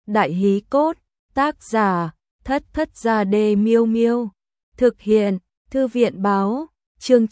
Đại hí cốt, tác giả, Thất Thất Gia Đê Miêu Miêu. Thực hiện, Thư viện báo, chương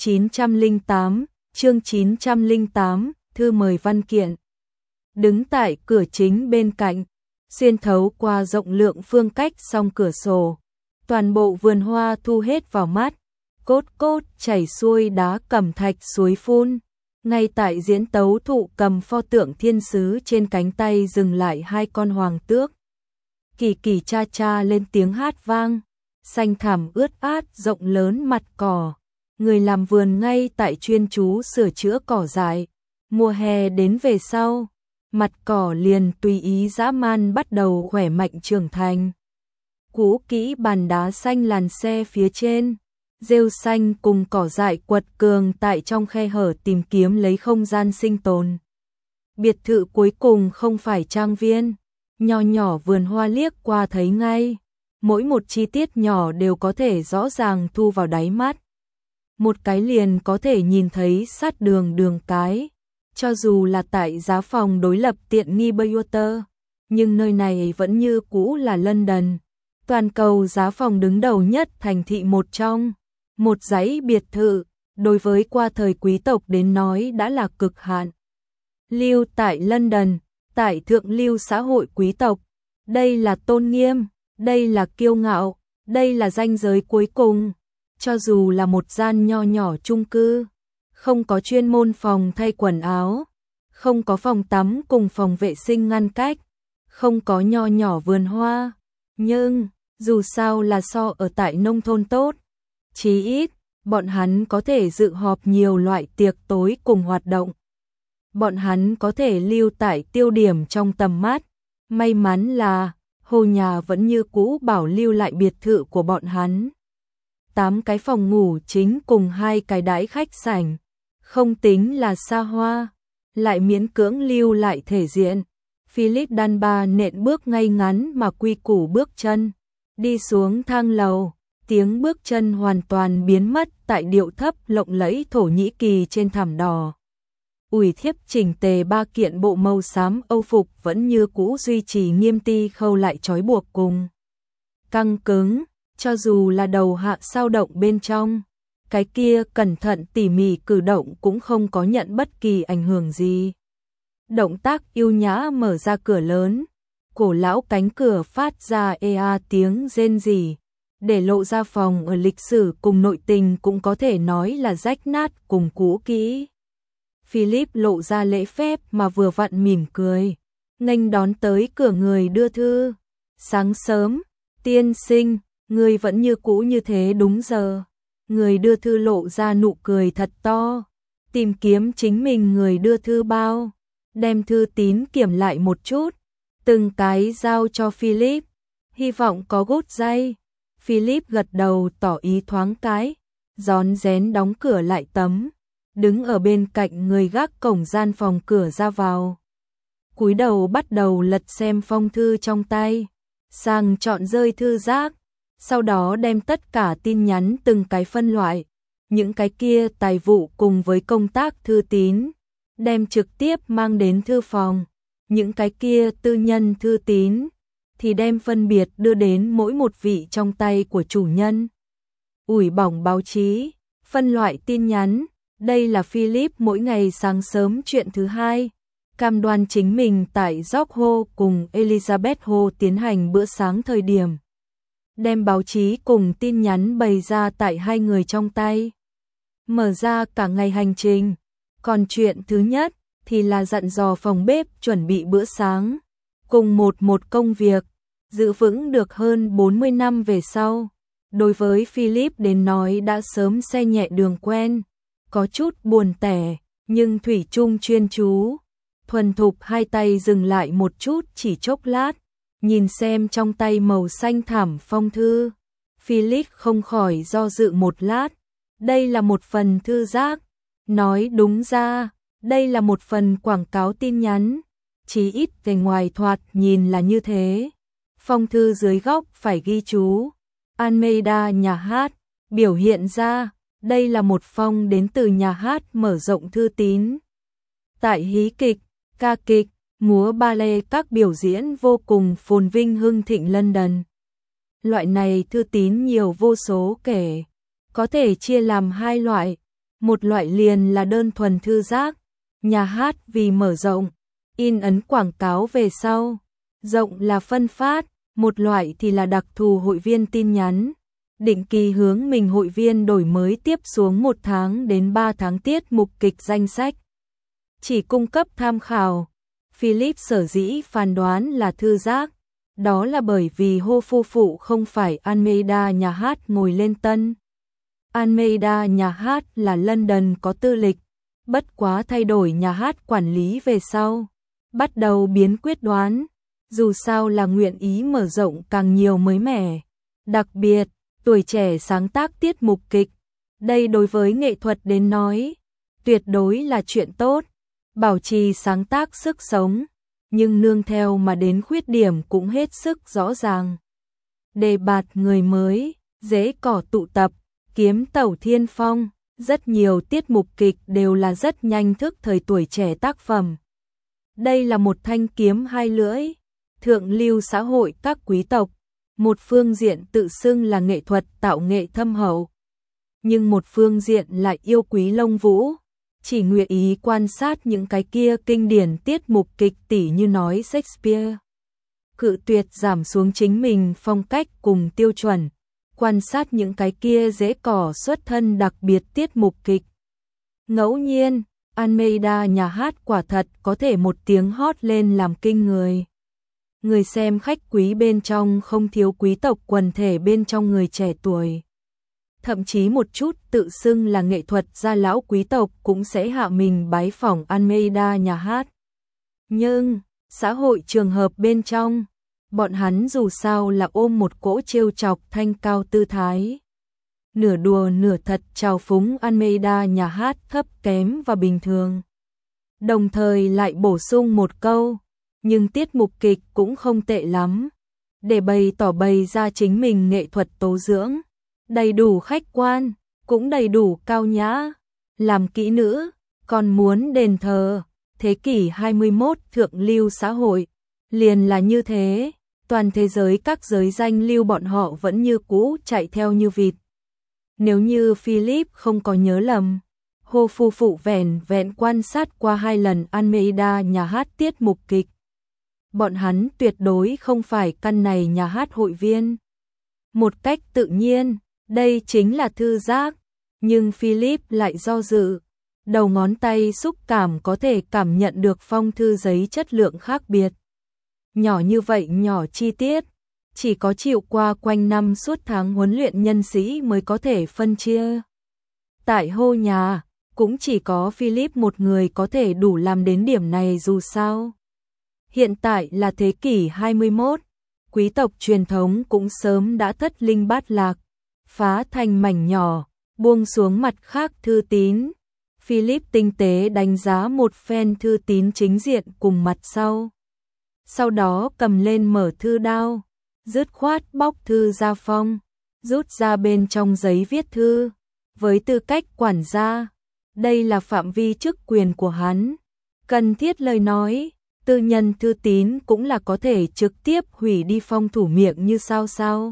908, thư mời văn kiện. Đứng tại cửa chính bên cạnh, xuyên thấu qua rộng lượng phương cách song cửa sổ. Toàn bộ vườn hoa thu hết vào mắt, cốt cốt chảy xuôi đá cẩm thạch suối phun. Ngay tại diễn tấu thụ cầm pho tượng thiên sứ trên cánh tay dừng lại hai con hoàng tước. Kỳ kỳ cha cha lên tiếng hát vang, xanh thẳm ướt át rộng lớn mặt cỏ. Người làm vườn ngay tại chuyên chú sửa chữa cỏ dại. Mùa hè đến về sau, mặt cỏ liền tùy ý dã man bắt đầu khỏe mạnh trưởng thành. Cũ kỹ bàn đá xanh làn xe phía trên, rêu xanh cùng cỏ dại quật cường tại trong khe hở tìm kiếm lấy không gian sinh tồn. Biệt thự cuối cùng không phải trang viên, nho nhỏ vườn hoa liếc qua thấy ngay, mỗi một chi tiết nhỏ đều có thể rõ ràng thu vào đáy mắt. Một cái liền có thể nhìn thấy sát đường cái, cho dù là tại giá phòng đối lập tiện nghi Bridgewater, nhưng nơi này vẫn như cũ là London, toàn cầu giá phòng đứng đầu nhất thành thị một trong. Một dãy biệt thự, đối với qua thời quý tộc đến nói đã là cực hạn. Lưu tại London, tại thượng lưu xã hội quý tộc, đây là tôn nghiêm, đây là kiêu ngạo, đây là ranh giới cuối cùng. Cho dù là một gian nho nhỏ chung cư, không có chuyên môn phòng thay quần áo, không có phòng tắm cùng phòng vệ sinh ngăn cách, không có nho nhỏ vườn hoa, nhưng dù sao là so ở tại nông thôn tốt. Chí ít, bọn hắn có thể dự họp nhiều loại tiệc tối cùng hoạt động. Bọn hắn có thể lưu tại tiêu điểm trong tầm mắt. May mắn là, Hồ nhà vẫn như cũ bảo lưu lại biệt thự của bọn hắn. 8 cái phòng ngủ chính cùng 2 cái đãi khách sảnh. Không tính là xa hoa, lại miễn cưỡng lưu lại thể diện. Philip Dunbar nện bước ngay ngắn mà quy củ bước chân. Đi xuống thang lầu. Tiếng bước chân hoàn toàn biến mất tại điệu thấp lộng lẫy Thổ Nhĩ Kỳ trên thảm đỏ. Ủi thiếp chỉnh tề 3 kiện bộ màu xám Âu phục vẫn như cũ duy trì nghiêm ti khâu lại trói buộc cùng. Căng cứng, cho dù là đầu hạ sao động bên trong, cái kia cẩn thận tỉ mỉ cử động cũng không có nhận bất kỳ ảnh hưởng gì. Động tác yêu nhã mở ra cửa lớn, cổ lão cánh cửa phát ra ea tiếng rên rỉ. Để lộ ra phòng ở lịch sử cùng nội tình cũng có thể nói là rách nát cùng cũ kỹ. Philip lộ ra lễ phép mà vừa vặn mỉm cười, nghênh đón tới cửa người đưa thư. Sáng sớm, tiên sinh, người vẫn như cũ như thế đúng giờ. Người đưa thư lộ ra nụ cười thật to, tìm kiếm chính mình người đưa thư bao, đem thư tín kiểm lại một chút, từng cái giao cho Philip, hy vọng có gút dây. Philip gật đầu tỏ ý thoáng cái, rón rén đóng cửa lại tấm, đứng ở bên cạnh người gác cổng gian phòng cửa ra vào. Cúi đầu bắt đầu lật xem phong thư trong tay, sang chọn rơi thư rác, sau đó đem tất cả tin nhắn từng cái phân loại, những cái kia tài vụ cùng với công tác thư tín, đem trực tiếp mang đến thư phòng, những cái kia tư nhân thư tín thì đem phân biệt đưa đến mỗi một vị trong tay của chủ nhân. Ủi bỏng báo chí, phân loại tin nhắn, đây là Philip mỗi ngày sáng sớm chuyện thứ hai, cam đoan chính mình tại George Hall cùng Elizabeth Hall tiến hành bữa sáng thời điểm. Đem báo chí cùng tin nhắn bày ra tại hai người trong tay. Mở ra cả ngày hành trình, còn chuyện thứ nhất thì là dặn dò phòng bếp chuẩn bị bữa sáng, cùng một công việc. Giữ vững được hơn 40 năm về sau, đối với Philip đến nói đã sớm xe nhẹ đường quen, có chút buồn tẻ, nhưng thủy chung chuyên chú, thuần thục hai tay dừng lại một chút chỉ chốc lát, nhìn xem trong tay màu xanh thẳm phong thư. Philip không khỏi do dự một lát, đây là một phần thư rác, nói đúng ra, đây là một phần quảng cáo tin nhắn, chí ít về ngoài thoạt nhìn là như thế. Phong thư dưới góc phải ghi chú Almeida nhà hát, biểu hiện ra đây là một phong đến từ nhà hát mở rộng thư tín. Tại hí kịch, ca kịch, múa ballet các biểu diễn vô cùng phồn vinh hưng thịnh London. Loại này thư tín nhiều vô số kể, có thể chia làm hai loại, một loại liền là đơn thuần thư giác, nhà hát vì mở rộng, in ấn quảng cáo về sau, rộng là phân phát, một loại thì là đặc thù hội viên tin nhắn, định kỳ hướng mình hội viên đổi mới tiếp xuống 1 tháng đến 3 tháng tiết mục kịch danh sách. Chỉ cung cấp tham khảo. Philip sở dĩ phán đoán là thư giác, đó là bởi vì Hồ phu phụ không phải Almeida nhà hát ngồi lên tân. Almeida nhà hát là London có tư lịch, bất quá thay đổi nhà hát quản lý về sau, bắt đầu biến quyết đoán, dù sao là nguyện ý mở rộng càng nhiều mới mẻ, đặc biệt, tuổi trẻ sáng tác tiết mục kịch, đây đối với nghệ thuật đến nói, tuyệt đối là chuyện tốt, bảo trì sáng tác sức sống, nhưng nương theo mà đến khuyết điểm cũng hết sức rõ ràng. Đề bạt người mới, dễ cỏ tụ tập, kiếm tẩu thiên phong, rất nhiều tiết mục kịch đều là rất nhanh thức thời tuổi trẻ tác phẩm. Đây là một thanh kiếm hai lưỡi, thượng lưu xã hội các quý tộc, một phương diện tự xưng là nghệ thuật tạo nghệ thâm hậu, nhưng một phương diện lại yêu quý lông vũ, chỉ nguyện ý quan sát những cái kia kinh điển tiết mục kịch tỉ như nói Shakespeare. Cự tuyệt giảm xuống chính mình phong cách cùng tiêu chuẩn, quan sát những cái kia dễ cỏ xuất thân đặc biệt tiết mục kịch. Ngẫu nhiên, Almeida nhà hát quả thật có thể một tiếng hót lên làm kinh người. Người xem khách quý bên trong không thiếu quý tộc quần thể bên trong người trẻ tuổi. Thậm chí một chút tự xưng là nghệ thuật gia lão quý tộc cũng sẽ hạ mình bái phỏng Almeida nhà hát. Nhưng, xã hội trường hợp bên trong, bọn hắn dù sao là ôm một cỗ trêu chọc thanh cao tư thái. Nửa đùa nửa thật trào phúng Almeida nhà hát thấp kém và bình thường. Đồng thời lại bổ sung một câu, nhưng tiết mục kịch cũng không tệ lắm, để bày ra chính mình nghệ thuật tố dưỡng, đầy đủ khách quan, cũng đầy đủ cao nhã, làm kỹ nữ, còn muốn đền thờ, thế kỷ 21 thượng lưu xã hội, liền là như thế, toàn thế giới các giới danh lưu bọn họ vẫn như cũ chạy theo như vịt. Nếu như Philip không có nhớ lầm, Hồ phu phụ vẻn quan sát qua 2 lần Almeida nhà hát tiết mục kịch. Bọn hắn tuyệt đối không phải căn này nhà hát hội viên. Một cách tự nhiên, đây chính là thư giác, nhưng Philip lại do dự. Đầu ngón tay xúc cảm có thể cảm nhận được phong thư giấy chất lượng khác biệt. Nhỏ như vậy nhỏ chi tiết, chỉ có chịu qua quanh năm suốt tháng huấn luyện nhân sĩ mới có thể phân chia. Tại Hồ nhà, cũng chỉ có Philip một người có thể đủ làm đến điểm này dù sao. Hiện tại là thế kỷ 21, quý tộc truyền thống cũng sớm đã thất linh bát lạc, phá thành mảnh nhỏ, buông xuống mặt khác thư tín. Philip tinh tế đánh giá một phen thư tín chính diện cùng mặt sau. Sau đó cầm lên mở thư đao, dứt khoát bóc thư ra phong, rút ra bên trong giấy viết thư. Với tư cách quản gia, đây là phạm vi chức quyền của hắn. Cần thiết lời nói, tư nhân thư tín cũng là có thể trực tiếp hủy đi phong thủ miệng như sao.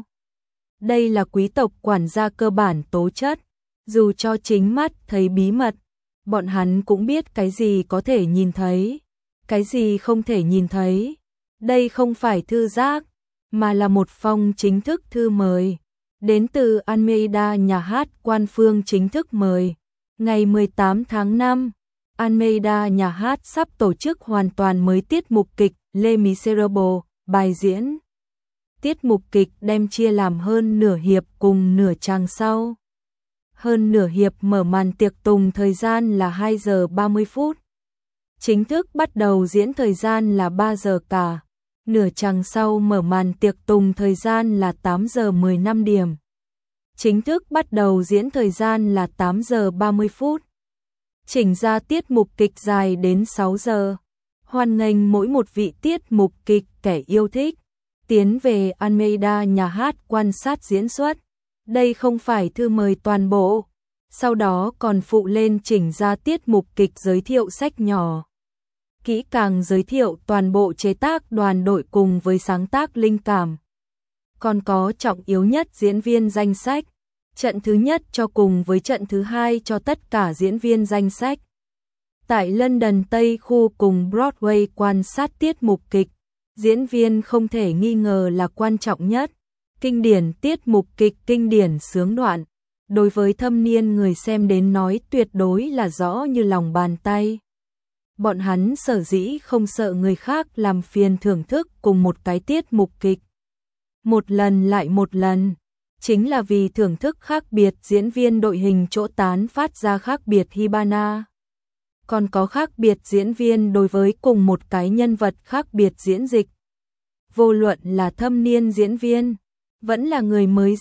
Đây là quý tộc quản gia cơ bản tố chất, dù cho chính mắt thấy bí mật, bọn hắn cũng biết cái gì có thể nhìn thấy, cái gì không thể nhìn thấy. Đây không phải thư giác, mà là một phong chính thức thư mời, đến từ Almeida nhà hát quan phương chính thức mời. Ngày 18 tháng 5, Almeida nhà hát sắp tổ chức hoàn toàn mới tiết mục kịch Les Miserables, bài diễn. Tiết mục kịch đem chia làm hơn nửa hiệp cùng nửa trang sau. Hơn nửa hiệp mở màn tiệc tùng thời gian là 2 giờ 30 phút. Chính thức bắt đầu diễn thời gian là 3 giờ cả. Nửa trang sau mở màn tiệc tùng thời gian là 8 giờ 15 điểm. Chính thức bắt đầu diễn thời gian là 8 giờ 30 phút. Chỉnh ra tiết mục kịch dài đến 6 giờ. Hoan nghênh mỗi một vị tiết mục kịch kẻ yêu thích tiến về Almeida nhà hát quan sát diễn xuất. Đây không phải thư mời toàn bộ. Sau đó còn phụ lên chỉnh ra tiết mục kịch giới thiệu sách nhỏ. kỹ càng giới thiệu toàn bộ chế tác đoàn đội cùng với sáng tác linh cảm. Còn có trọng yếu nhất diễn viên danh sách, trận thứ nhất cho cùng với trận thứ hai cho tất cả diễn viên danh sách. Tại London Tây Khu cùng Broadway quan sát tiết mục kịch, diễn viên không thể nghi ngờ là quan trọng nhất. Kinh điển tiết mục kịch, kinh điển sướng đoạn, đối với thâm niên người xem đến nói tuyệt đối là rõ như lòng bàn tay. Bọn hắn sở dĩ không sợ người khác làm phiền thưởng thức cùng một cái tiết mục kịch một lần lại một lần, chính là vì thưởng thức khác biệt diễn viên đội hình chỗ tán phát ra khác biệt Hibana. Còn có khác biệt diễn viên đối với cùng một cái nhân vật khác biệt diễn dịch. Vô luận là thâm niên diễn viên, vẫn là người mới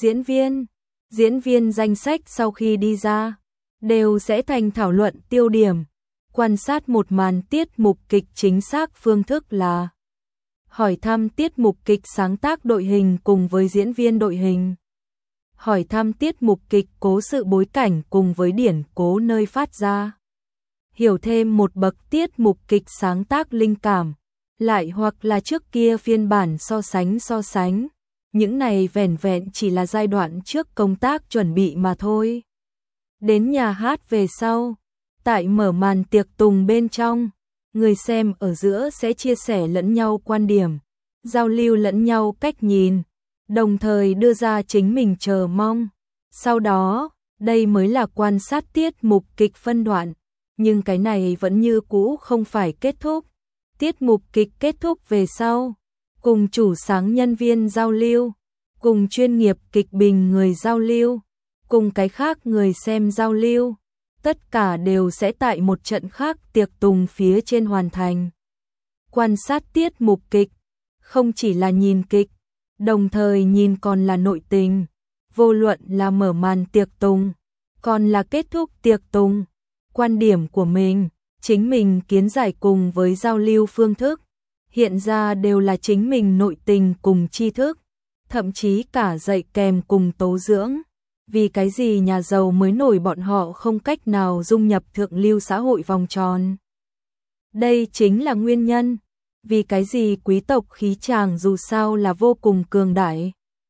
diễn viên danh sách sau khi đi ra, đều sẽ thành thảo luận tiêu điểm. Quan sát một màn tiết mục kịch chính xác phương thức là hỏi thăm tiết mục kịch sáng tác đội hình cùng với diễn viên đội hình. Hỏi thăm tiết mục kịch cố sự bối cảnh cùng với điển cố nơi phát ra. Hiểu thêm một bậc tiết mục kịch sáng tác linh cảm, lại hoặc là trước kia phiên bản so sánh. Những này vẻn vẹn chỉ là giai đoạn trước công tác chuẩn bị mà thôi. Đến nhà hát về sau, tại mở màn tiệc tùng bên trong, người xem ở giữa sẽ chia sẻ lẫn nhau quan điểm, giao lưu lẫn nhau cách nhìn, đồng thời đưa ra chính mình chờ mong. Sau đó, đây mới là quan sát tiết mục kịch phân đoạn, nhưng cái này vẫn như cũ không phải kết thúc. Tiết mục kịch kết thúc về sau, cùng chủ sáng nhân viên giao lưu, cùng chuyên nghiệp kịch bình người giao lưu, cùng cái khác người xem giao lưu, tất cả đều sẽ tại một trận khác tiệc tùng phía trên hoàn thành. Quan sát tiết mục kịch, không chỉ là nhìn kịch, đồng thời nhìn còn là nội tình, vô luận là mở màn tiệc tùng, còn là kết thúc tiệc tùng, quan điểm của mình, chính mình kiến giải cùng với giao lưu phương thức, hiện ra đều là chính mình nội tình cùng tri thức, thậm chí cả dạy kèm cùng tố dưỡng. Vì cái gì nhà giàu mới nổi bọn họ không cách nào dung nhập thượng lưu xã hội vòng tròn. Đây chính là nguyên nhân. Vì cái gì quý tộc khí tràng dù sao là vô cùng cường đại.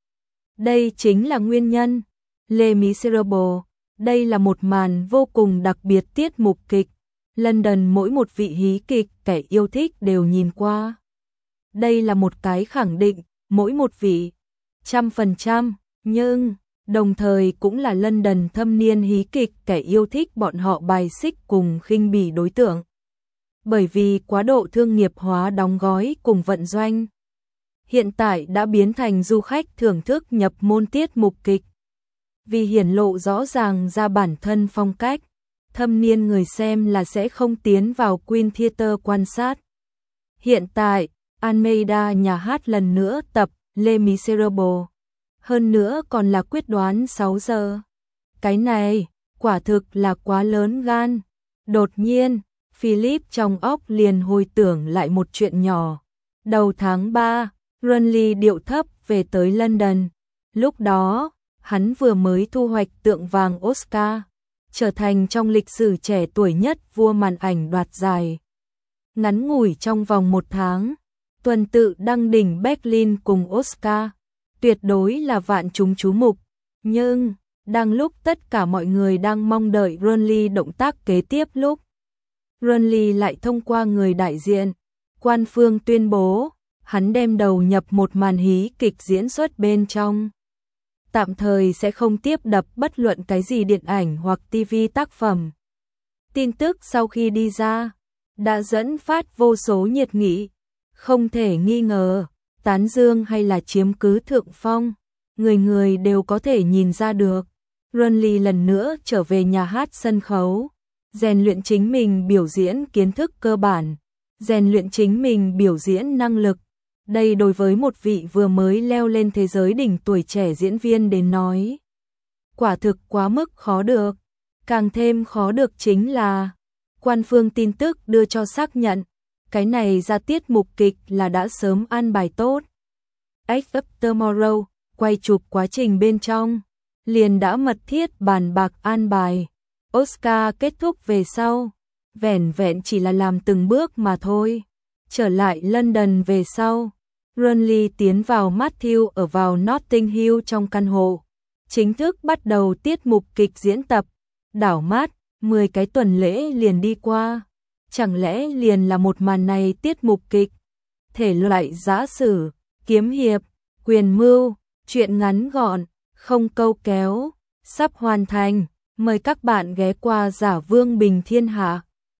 Đây chính là nguyên nhân. Les Miserables, đây là một màn vô cùng đặc biệt tiết mục kịch. London mỗi một vị hí kịch kẻ yêu thích đều nhìn qua. Đây là một cái khẳng định, mỗi một vị 100%, nhưng đồng thời cũng là London thâm niên hí kịch kẻ yêu thích bọn họ bài xích cùng khinh bỉ đối tượng. Bởi vì quá độ thương nghiệp hóa đóng gói cùng vận doanh, hiện tại đã biến thành du khách thưởng thức nhập môn tiết mục kịch. Vì hiển lộ rõ ràng ra bản thân phong cách, thâm niên người xem là sẽ không tiến vào Queen Theatre quan sát. Hiện tại, Almeida nhà hát lần nữa tập Les Miserables. Hơn nữa còn là quyết đoán 6 giờ. Cái này, quả thực là quá lớn gan. Đột nhiên, Philip trong óc liền hồi tưởng lại một chuyện nhỏ. Đầu tháng 3, Runley điệu thấp về tới London. Lúc đó, hắn vừa mới thu hoạch tượng vàng Oscar, trở thành trong lịch sử trẻ tuổi nhất vua màn ảnh đoạt giải. Ngắn ngủi trong vòng 1 tháng, tuần tự đăng đỉnh Berlin cùng Oscar. Tuyệt đối là vạn chúng chú mục, nhưng đang lúc tất cả mọi người đang mong đợi Runley động tác kế tiếp lúc, Runley lại thông qua người đại diện, quan phương tuyên bố, hắn đem đầu nhập một màn hí kịch diễn xuất bên trong. Tạm thời sẽ không tiếp đập bất luận cái gì điện ảnh hoặc TV tác phẩm. Tin tức sau khi đi ra, đã dẫn phát vô số nhiệt nghị, không thể nghi ngờ. Tán dương hay là chiếm cứ thượng phong, người người đều có thể nhìn ra được. Runley lần nữa trở về nhà hát sân khấu, rèn luyện chính mình biểu diễn kiến thức cơ bản, rèn luyện chính mình biểu diễn năng lực. Đây đối với một vị vừa mới leo lên thế giới đỉnh tuổi trẻ diễn viên đến nói, quả thực quá mức khó được. Càng thêm khó được chính là, quan phương tin tức đưa cho xác nhận, cái này ra tiết mục kịch là đã sớm an bài tốt. Edge of Tomorrow, quay chụp quá trình bên trong, liền đã mật thiết bàn bạc an bài. Oscar kết thúc về sau, vẻn vẹn chỉ là làm từng bước mà thôi. Trở lại London về sau, Burnley tiến vào Matthew ở vào Notting Hill trong căn hộ. Chính thức bắt đầu tiết mục kịch diễn tập. Đảo mắt, 10 cái tuần lễ liền đi qua. Chẳng lẽ liền là một màn này tiết mục kịch? Thể loại giã sử, kiếm hiệp, quyền mưu, truyện ngắn gọn, không câu kéo, sắp hoàn thành. Mời các bạn ghé qua Giả Vương Bình Thiên Hạ.